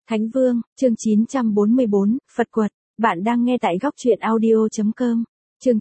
Thánh Vương, chương 944, Phật Quật. Bạn đang nghe tại góc truyện audio.com. Chương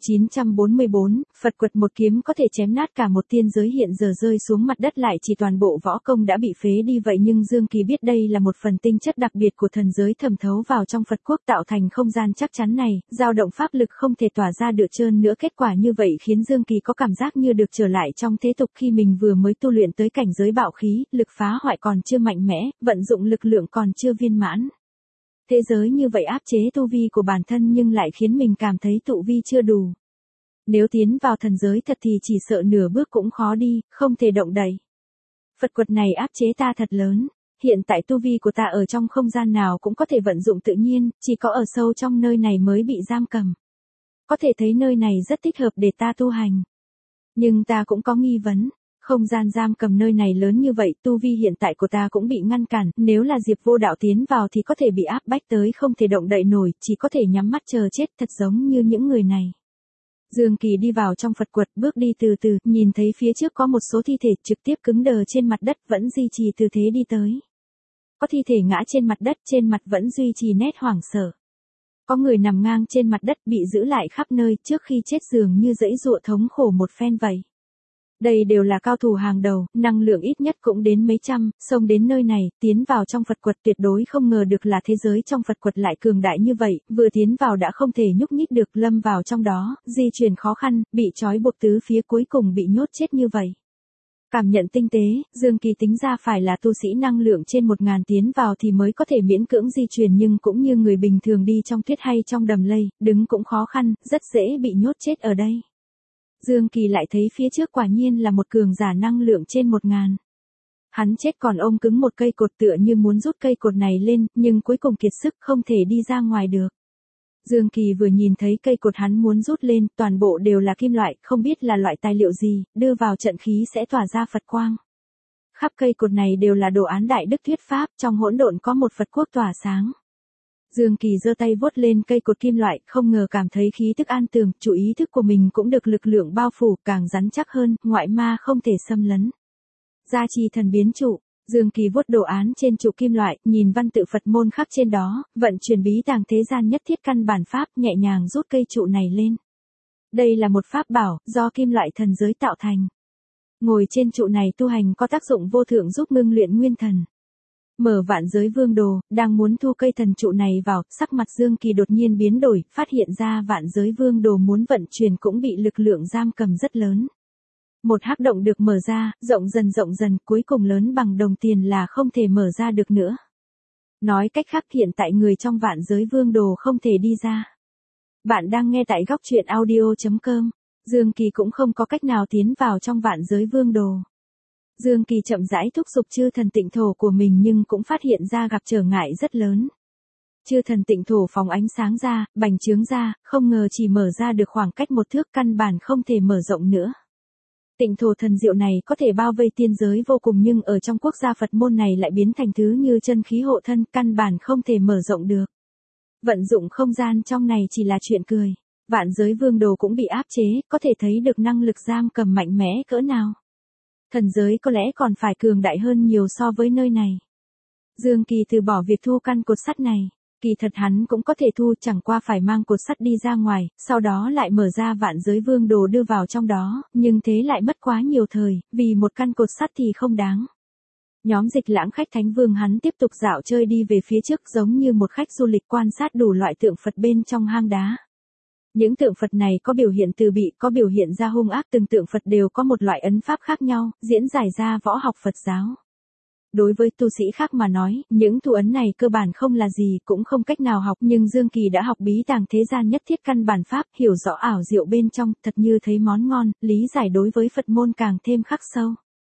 944, Phật Quật. Một kiếm có thể chém nát cả một tiên giới hiện giờ rơi xuống mặt đất lại chỉ toàn bộ võ công đã bị phế đi vậy nhưng Dương Kỳ biết đây là một phần tinh chất đặc biệt của thần giới thẩm thấu vào trong Phật quốc tạo thành không gian chắc chắn này, dao động pháp lực không thể tỏa ra được trơn nữa. Kết quả như vậy khiến Dương Kỳ có cảm giác như được trở lại trong thế tục khi mình vừa mới tu luyện tới cảnh giới bạo khí, lực phá hoại còn chưa mạnh mẽ, vận dụng lực lượng còn chưa viên mãn. Thế giới như vậy áp chế tu vi của bản thân nhưng lại khiến mình cảm thấy tụ vi chưa đủ. Nếu tiến vào thần giới thật thì chỉ sợ nửa bước cũng khó đi, không thể động đậy. Phật Quật này áp chế ta thật lớn. Hiện tại tu vi của ta ở trong không gian nào cũng có thể vận dụng tự nhiên, chỉ có ở sâu trong nơi này mới bị giam cầm. Có thể thấy nơi này rất thích hợp để ta tu hành. Nhưng ta cũng có nghi vấn. Không gian giam cầm nơi này lớn như vậy, tu vi hiện tại của ta cũng bị ngăn cản, nếu là Diệp Vô Đạo tiến vào thì có thể bị áp bách tới không thể động đậy nổi, chỉ có thể nhắm mắt chờ chết, thật giống như những người này. Dương Kỳ đi vào trong Phật Quật, bước đi từ từ, nhìn thấy phía trước có một số thi thể trực tiếp cứng đờ trên mặt đất vẫn duy trì tư thế đi tới. Có thi thể ngã trên mặt đất, trên mặt vẫn duy trì nét hoảng sợ. Có người nằm ngang trên mặt đất bị giữ lại khắp nơi trước khi chết dường như giãy giụa thống khổ một phen vậy. Đây đều là cao thủ hàng đầu, năng lượng ít nhất cũng đến mấy trăm, xông đến nơi này, tiến vào trong Phật Quật tuyệt đối không ngờ được là thế giới trong Phật Quật lại cường đại như vậy, vừa tiến vào đã không thể nhúc nhích được, lâm vào trong đó, di chuyển khó khăn, bị trói buộc tứ phía cuối cùng bị nhốt chết như vậy. Cảm nhận tinh tế, Dương Kỳ tính ra phải là tu sĩ năng lượng trên 1000 tiến vào thì mới có thể miễn cưỡng di chuyển nhưng cũng như người bình thường đi trong tuyết hay trong đầm lầy, đứng cũng khó khăn, rất dễ bị nhốt chết ở đây. Dương Kỳ lại thấy phía trước quả nhiên là một cường giả năng lượng trên 1000. Hắn chết còn ôm cứng một cây cột tựa như muốn rút cây cột này lên, nhưng cuối cùng kiệt sức không thể đi ra ngoài được. Dương Kỳ vừa nhìn thấy cây cột hắn muốn rút lên, toàn bộ đều là kim loại, không biết là loại tài liệu gì, đưa vào trận khí sẽ tỏa ra Phật quang. Khắp cây cột này đều là đồ án đại đức thuyết pháp, trong hỗn độn có một Phật quốc tỏa sáng. Dương Kỳ giơ tay vuốt lên cây cột kim loại, không ngờ cảm thấy khí tức an tường, chủ ý thức của mình cũng được lực lượng bao phủ, càng rắn chắc hơn, ngoại ma không thể xâm lấn. Gia trì thần biến trụ, Dương Kỳ vuốt đồ án trên trụ kim loại, nhìn văn tự Phật môn khắc trên đó, vận chuyển bí tàng thế gian nhất thiết căn bản pháp, nhẹ nhàng rút cây trụ này lên. Đây là một pháp bảo, do kim loại thần giới tạo thành. Ngồi trên trụ này tu hành có tác dụng vô thượng giúp ngưng luyện nguyên thần. Mở Vạn Giới Vương Đồ, đang muốn thu cây thần trụ này vào, sắc mặt Dương Kỳ đột nhiên biến đổi, phát hiện ra Vạn Giới Vương Đồ muốn vận chuyển cũng bị lực lượng giam cầm rất lớn. Một hắc động được mở ra, rộng dần, cuối cùng lớn bằng đồng tiền là không thể mở ra được nữa. Nói cách khác hiện tại người trong Vạn Giới Vương Đồ không thể đi ra. Bạn đang nghe tại góc truyện audio.com. Dương Kỳ cũng không có cách nào tiến vào trong Vạn Giới Vương Đồ. Dương Kỳ chậm rãi thúc giục chư thần tịnh thổ của mình nhưng cũng phát hiện ra gặp trở ngại rất lớn. Chư thần tịnh thổ phóng ánh sáng ra, bành trướng ra, không ngờ chỉ mở ra được khoảng cách một thước, căn bản không thể mở rộng nữa. Tịnh thổ thần diệu này có thể bao vây tiên giới vô cùng nhưng ở trong quốc gia Phật môn này lại biến thành thứ như chân khí hộ thân, căn bản không thể mở rộng được. Vận dụng không gian trong này chỉ là chuyện cười. Vạn Giới Vương Đồ cũng bị áp chế, có thể thấy được năng lực giam cầm mạnh mẽ cỡ nào. Thần giới có lẽ còn phải cường đại hơn nhiều so với nơi này. Dương Kỳ từ bỏ việc thu căn cột sắt này. Kỳ thật hắn cũng có thể thu, chẳng qua phải mang cột sắt đi ra ngoài, sau đó lại mở ra Vạn Giới Vương Đồ đưa vào trong đó, nhưng thế lại mất quá nhiều thời, vì một căn cột sắt thì không đáng. Nhóm Dịch Lãng khách Thánh Vương hắn tiếp tục dạo chơi đi về phía trước giống như một khách du lịch quan sát đủ loại tượng Phật bên trong hang đá. Những tượng Phật này có biểu hiện từ bi, có biểu hiện ra hung ác, từng tượng Phật đều có một loại ấn pháp khác nhau, diễn giải ra võ học Phật giáo. Đối với tu sĩ khác mà nói, những thủ ấn này cơ bản không là gì, cũng không cách nào học, nhưng Dương Kỳ đã học bí tàng thế gian nhất thiết căn bản pháp, hiểu rõ ảo diệu bên trong, thật như thấy món ngon, lý giải đối với Phật môn càng thêm khắc sâu.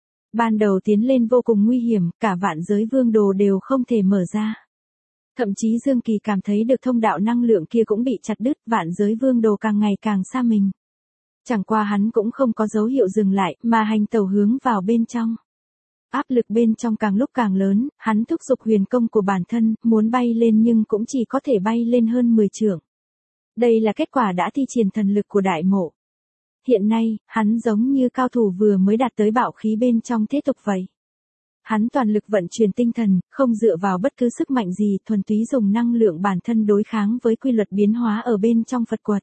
Ban đầu tiến lên vô cùng nguy hiểm, cả Vạn Giới Vương Đồ đều không thể mở ra. Thậm chí Dương Kỳ cảm thấy được thông đạo năng lượng kia cũng bị chặt đứt, Vạn Giới Vương Đồ càng ngày càng xa mình. Chẳng qua hắn cũng không có dấu hiệu dừng lại, mà hành tẩu hướng vào bên trong. Áp lực bên trong càng lúc càng lớn, hắn thúc giục huyền công của bản thân, muốn bay lên nhưng cũng chỉ có thể bay lên hơn 10 trượng. Đây là kết quả đã thi triển thần lực của đại mộ. Hiện nay, hắn giống như cao thủ vừa mới đạt tới bạo khí bên trong thế tục vậy. Hắn toàn lực vận chuyển tinh thần, không dựa vào bất cứ sức mạnh gì, thuần túy dùng năng lượng bản thân đối kháng với quy luật biến hóa ở bên trong Phật quật.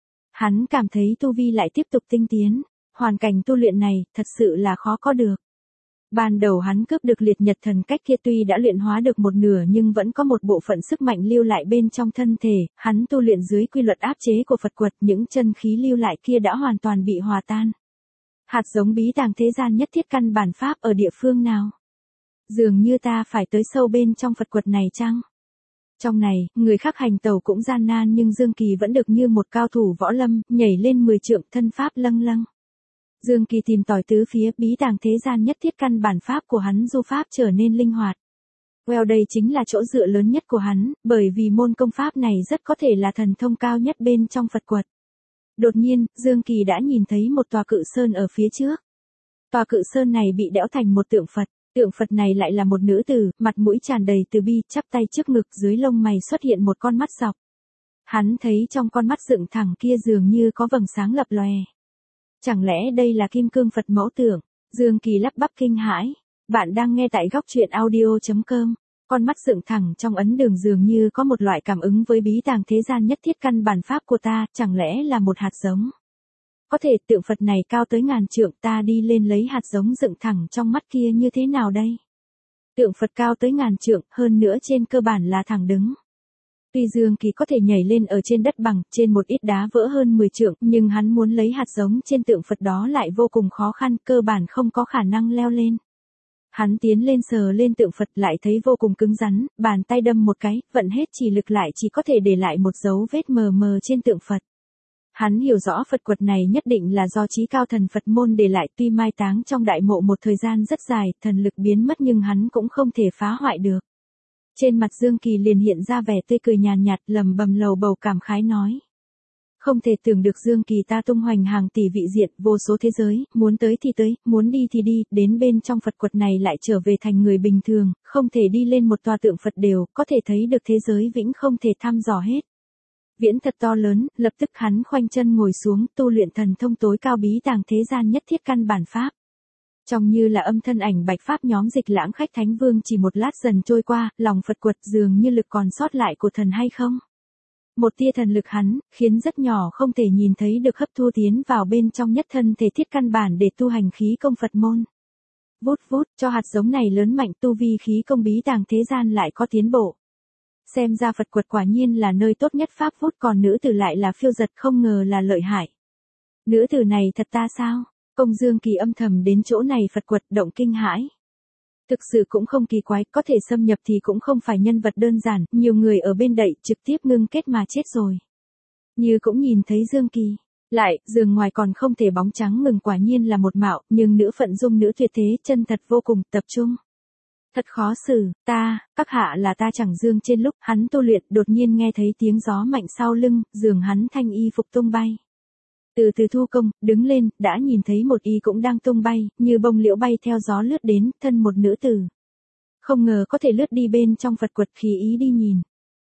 Hắn cảm thấy tu vi lại tiếp tục tinh tiến, hoàn cảnh tu luyện này thật sự là khó có được. Ban đầu hắn cướp được liệt nhật thần cách kia tuy đã luyện hóa được một nửa nhưng vẫn có một bộ phận sức mạnh lưu lại bên trong thân thể, hắn tu luyện dưới quy luật áp chế của Phật quật, những chân khí lưu lại kia đã hoàn toàn bị hòa tan. Hạt giống bí tàng thế gian nhất thiết căn bản pháp ở địa phương nào? Dường như ta phải tới sâu bên trong Phật quật này chăng? Trong này, người khác hành tẩu cũng gian nan nhưng Dương Kỳ vẫn được như một cao thủ võ lâm, nhảy lên 10 trượng, thân pháp lâng lâng. Dương Kỳ tìm tòi tứ phía, bí tàng thế gian nhất thiết căn bản pháp của hắn du pháp trở nên linh hoạt. Đây chính là chỗ dựa lớn nhất của hắn, bởi vì môn công pháp này rất có thể là thần thông cao nhất bên trong Phật quật. Đột nhiên, Dương Kỳ đã nhìn thấy một tòa cự sơn ở phía trước. Tòa cự sơn này bị đẽo thành một tượng Phật. Tượng Phật này lại là một nữ tử, mặt mũi tràn đầy từ bi, chắp tay trước ngực, dưới lông mày xuất hiện một con mắt dọc. Hắn thấy trong con mắt dựng thẳng kia dường như có vầng sáng lập lòe. Chẳng lẽ đây là kim cương Phật mẫu tượng? Dương Kỳ lắp bắp kinh hãi. Bạn đang nghe tại góc truyện audio.com. Con mắt dựng thẳng trong ấn đường dường như có một loại cảm ứng với bí tàng thế gian nhất thiết căn bản pháp của ta, chẳng lẽ là một hạt giống? Có thể tượng Phật này cao tới ngàn trượng, ta đi lên lấy hạt giống dựng thẳng trong mắt kia như thế nào đây? Tượng Phật cao tới ngàn trượng, hơn nữa trên cơ bản là thẳng đứng. Tuy Dương Kỳ có thể nhảy lên ở trên đất bằng, trên một ít đá vỡ hơn 10 trượng, nhưng hắn muốn lấy hạt giống trên tượng Phật đó lại vô cùng khó khăn, cơ bản không có khả năng leo lên. Hắn tiến lên sờ lên tượng Phật lại thấy vô cùng cứng rắn, bàn tay đâm một cái, vận hết chỉ lực lại chỉ có thể để lại một dấu vết mờ mờ trên tượng Phật. Hắn hiểu rõ Phật quật này nhất định là do chí cao thần Phật môn để lại, tuy mai táng trong đại mộ một thời gian rất dài, thần lực biến mất nhưng hắn cũng không thể phá hoại được. Trên mặt Dương Kỳ liền hiện ra vẻ tươi cười nhàn nhạt, lẩm bẩm lầu bầu cảm khái nói. Không thể tưởng được Dương Kỳ ta tung hoành hàng tỷ vị diện, vô số thế giới, muốn tới thì tới, muốn đi thì đi, đến bên trong Phật quật này lại trở về thành người bình thường, không thể đi lên một tòa tượng Phật đều, có thể thấy được thế giới vĩnh không thể thăm dò hết. Viễn thật to lớn, lập tức hắn khoanh chân ngồi xuống, tu luyện thần thông tối cao bí tàng thế gian nhất thiết căn bản pháp. Trông như là âm thân ảnh bạch pháp nhóm Dịch Lãng Khách Thánh Vương chỉ một lát dần trôi qua, lòng Phật quật dường như lực còn sót lại của thần hay không? Một tia thần lực hắn, khiến rất nhỏ không thể nhìn thấy được hấp thu tiến vào bên trong nhất thân thể thiết căn bản để tu hành khí công Phật môn. Vút vút, cho hạt giống này lớn mạnh tu vi khí công bí tàng thế gian lại có tiến bộ. Xem ra Phật quật quả nhiên là nơi tốt nhất pháp vút, còn nữ tử lại là phiêu giật, không ngờ là lợi hại. Nữ tử này thật ta sao? Công Dương Kỳ âm thầm đến chỗ này Phật quật động kinh hãi. Thực sự cũng không kỳ quái, có thể xâm nhập thì cũng không phải nhân vật đơn giản, nhiều người ở bên đậy trực tiếp ngưng kết mà chết rồi. Như cũng nhìn thấy Dương Kỳ. Lại, giường ngoài còn không thể bóng trắng ngừng, quả nhiên là một mạo, nhưng nữ phận dung nữ tuyệt thế, chân thật vô cùng, tập trung. Thật khó xử, các hạ là ta chẳng Dương. Trên lúc hắn tu luyện, đột nhiên nghe thấy tiếng gió mạnh sau lưng, giường hắn thanh y phục tung bay. Từ từ thu công, đứng lên, đã nhìn thấy một y cũng đang tung bay, như bông liễu bay theo gió lướt đến, thân một nữ tử. Không ngờ có thể lướt đi bên trong Phật quật, khí ý đi nhìn.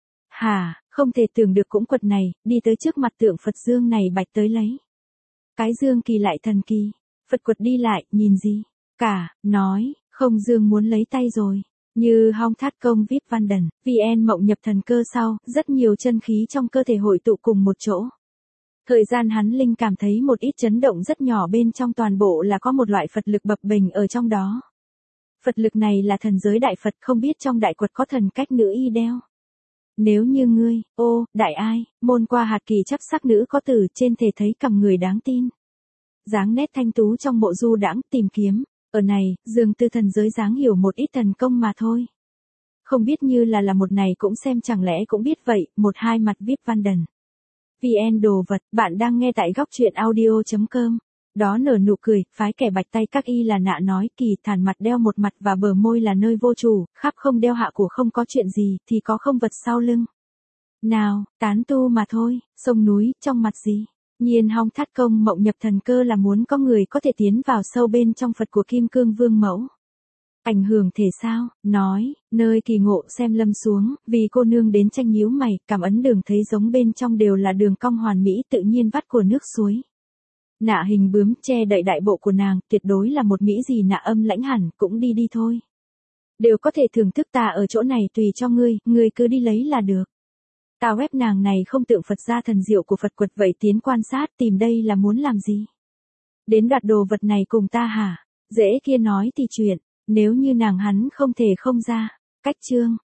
Không thể tưởng được cũng quật này, đi tới trước mặt tượng Phật Dương này bạch tới lấy. Cái Dương Kỳ lại thần kỳ, Phật quật đi lại, nhìn gì? Nói, không Dương muốn lấy tay rồi. Như Hong Thát Công VIP Văn Đần, VN Mộng nhập thần cơ sau, rất nhiều chân khí trong cơ thể hội tụ cùng một chỗ. Thời gian hắn linh cảm thấy một ít chấn động rất nhỏ bên trong, toàn bộ là có một loại Phật lực bập bềnh ở trong đó. Phật lực này là thần giới đại Phật, không biết trong đại quật có thần cách nữ y đeo. Nếu như ngươi, đại ai, môn qua hạt kỳ chấp sắc nữ có tử, trên thể thấy cầm người đáng tin. Dáng nét thanh tú trong mộ du đãng tìm kiếm, ở này, dường tư thần giới dáng hiểu một ít thần công mà thôi. Không biết như là một này cũng xem, chẳng lẽ cũng biết vậy, một hai mặt VIP Văn Đần. VN đồ vật, bạn đang nghe tại góc truyện audio.com. Đó nở nụ cười, phái kẻ bạch tay các y là nạ nói, kỳ thản mặt đeo một mặt và bờ môi là nơi vô chủ, khắp không đeo hạ của không có chuyện gì, thì có không vật sau lưng. Nào, tán tu mà thôi, sông núi, trong mặt gì? Nhiên Hong Thát Công mộng nhập thần cơ là muốn có người có thể tiến vào sâu bên trong Phật của Kim Cương Vương mẫu. Ảnh hưởng thể sao, nói, nơi kỳ ngộ xem lâm xuống, vì cô nương đến tranh nhíu mày, cảm ấn đường thấy giống bên trong đều là đường cong hoàn mỹ tự nhiên vắt của nước suối. Nạ hình bướm che đậy đại bộ của nàng, tuyệt đối là một mỹ gì nạ âm lãnh hẳn, cũng đi thôi. Đều có thể thưởng thức ta ở chỗ này tùy cho ngươi cứ đi lấy là được. Tao ép nàng này không tượng Phật gia thần diệu của Phật quật vậy tiến quan sát tìm đây là muốn làm gì? Đến đoạt đồ vật này cùng ta hả? Dễ kia nói thì chuyện, nếu như nàng hắn không thể không ra. Cách chương.